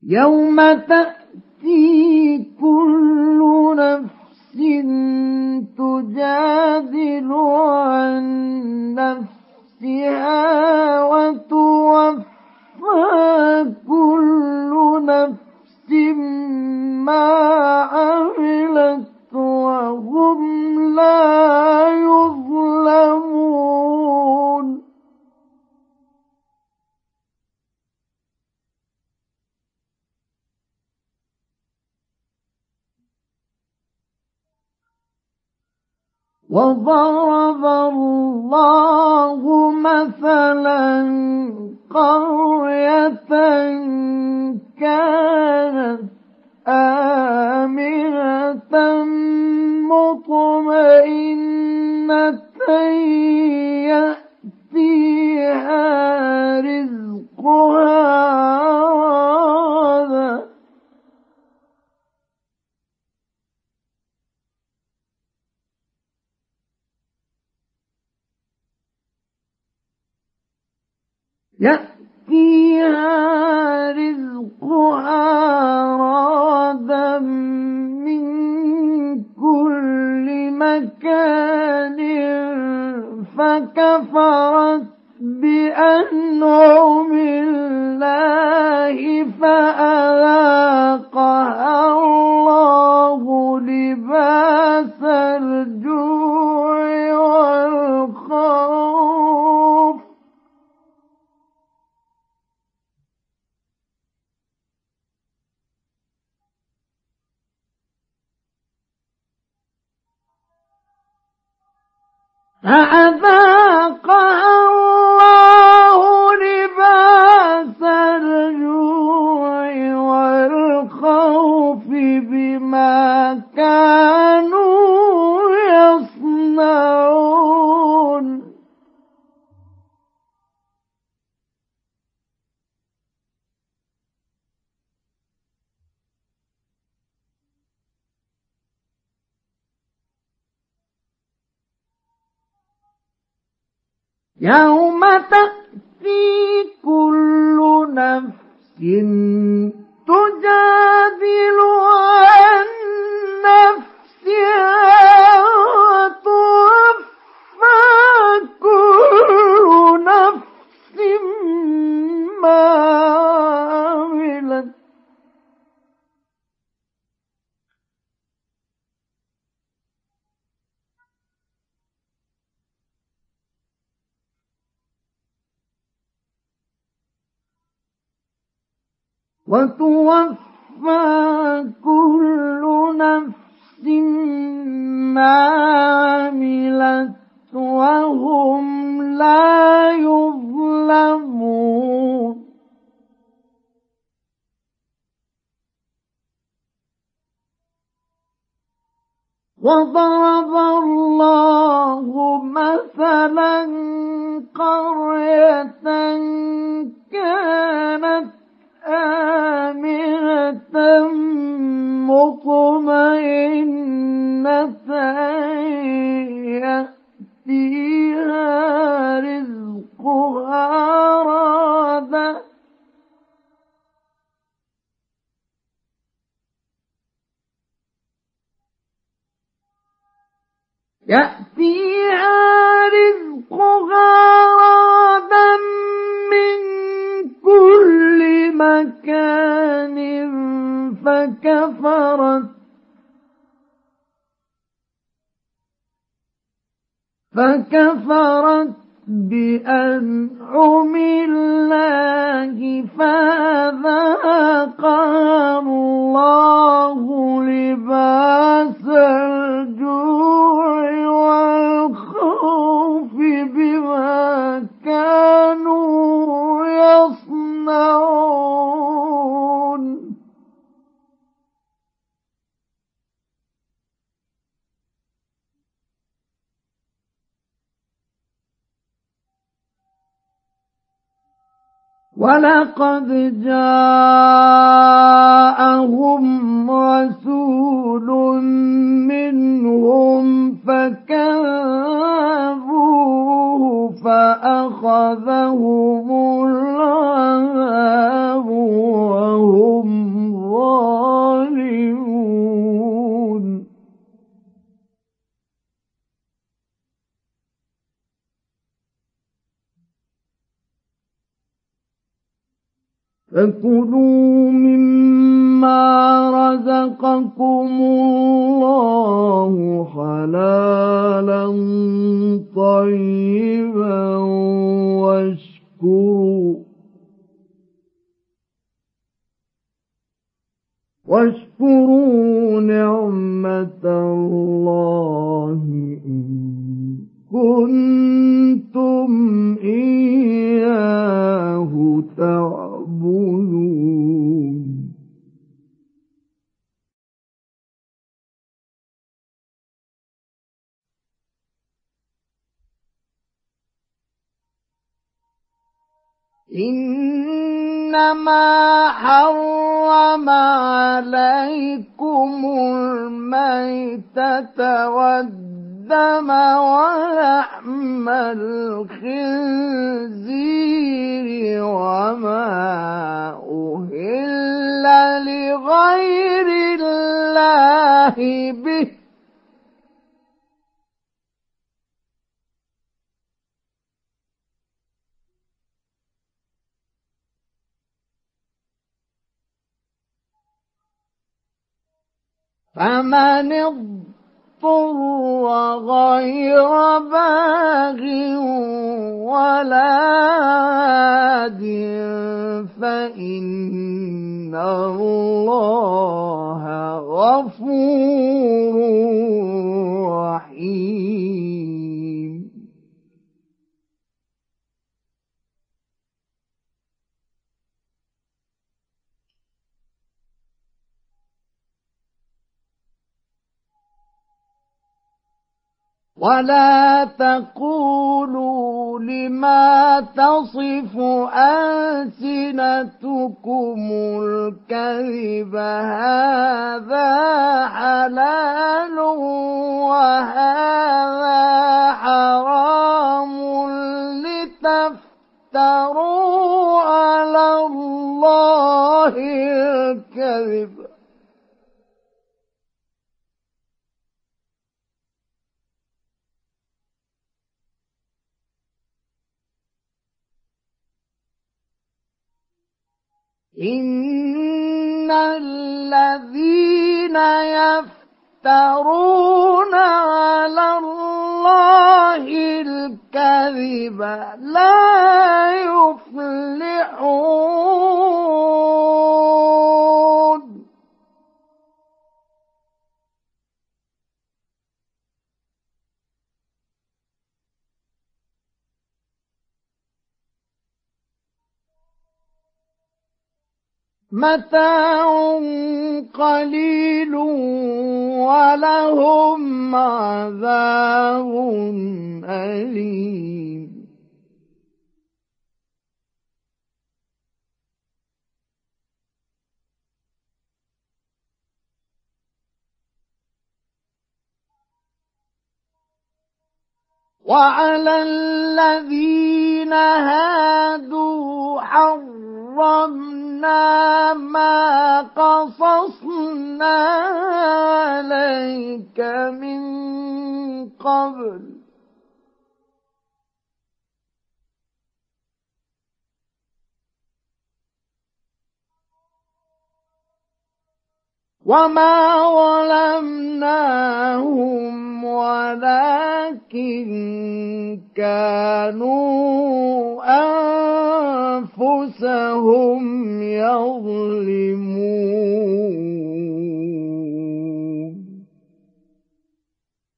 يوم تأتي كل نفس تجادل عن نفسها وتوفى كل نفس ما عملت وهم لا يظلمون. وضرب الله مثلا قرية كانت آمنة مطمئنة يأتيها رزقها رغدا من كل مكان فكفرت بأنعم الله فأذاقها الله لباس الجوع والخوف فأذاقها الله لباس الجوع والخوف بما كانوا يصنعون. يوم تأتي كل نفس تجادل عن نفسها وتوفى كل نفس ما عملت ما عملت وهم لا يظلمون. وضرب الله مثلا قرية كانت آمنة مطمئنة يأتيها رزقها رغدا من كل مكان فكفرت بأنعم الله فأذاقها الله لباس الجوع والخوف بما كانوا يصنعون. ولقد جاءهم رسول منهم فكذبوه فأخذهم العذاب وهم فكلوا مما رزقكم الله حلالا طيبا واشكروا نعمة الله إن كنتم إياه تعبدون إنما حرم عليكم الميتة والدم ولحم الخنزير وما أهل لغير الله به فمن اضطر غير باغ ولا عاد فإن الله غفور رحيم ولا تقولوا لما تصف ألسنتكم الكذب هذا حلال وهذا حرام لتفتروا على الله الكذب إن الذين يفترون على الله الكذب لا يفلحون متاع قليل ولهم عذاب أليم وعلى الذين هادوا حرمنا ما قصصنا عليك من قبل وما ظلمناهم ولكن كانوا أنفسهم يظلمون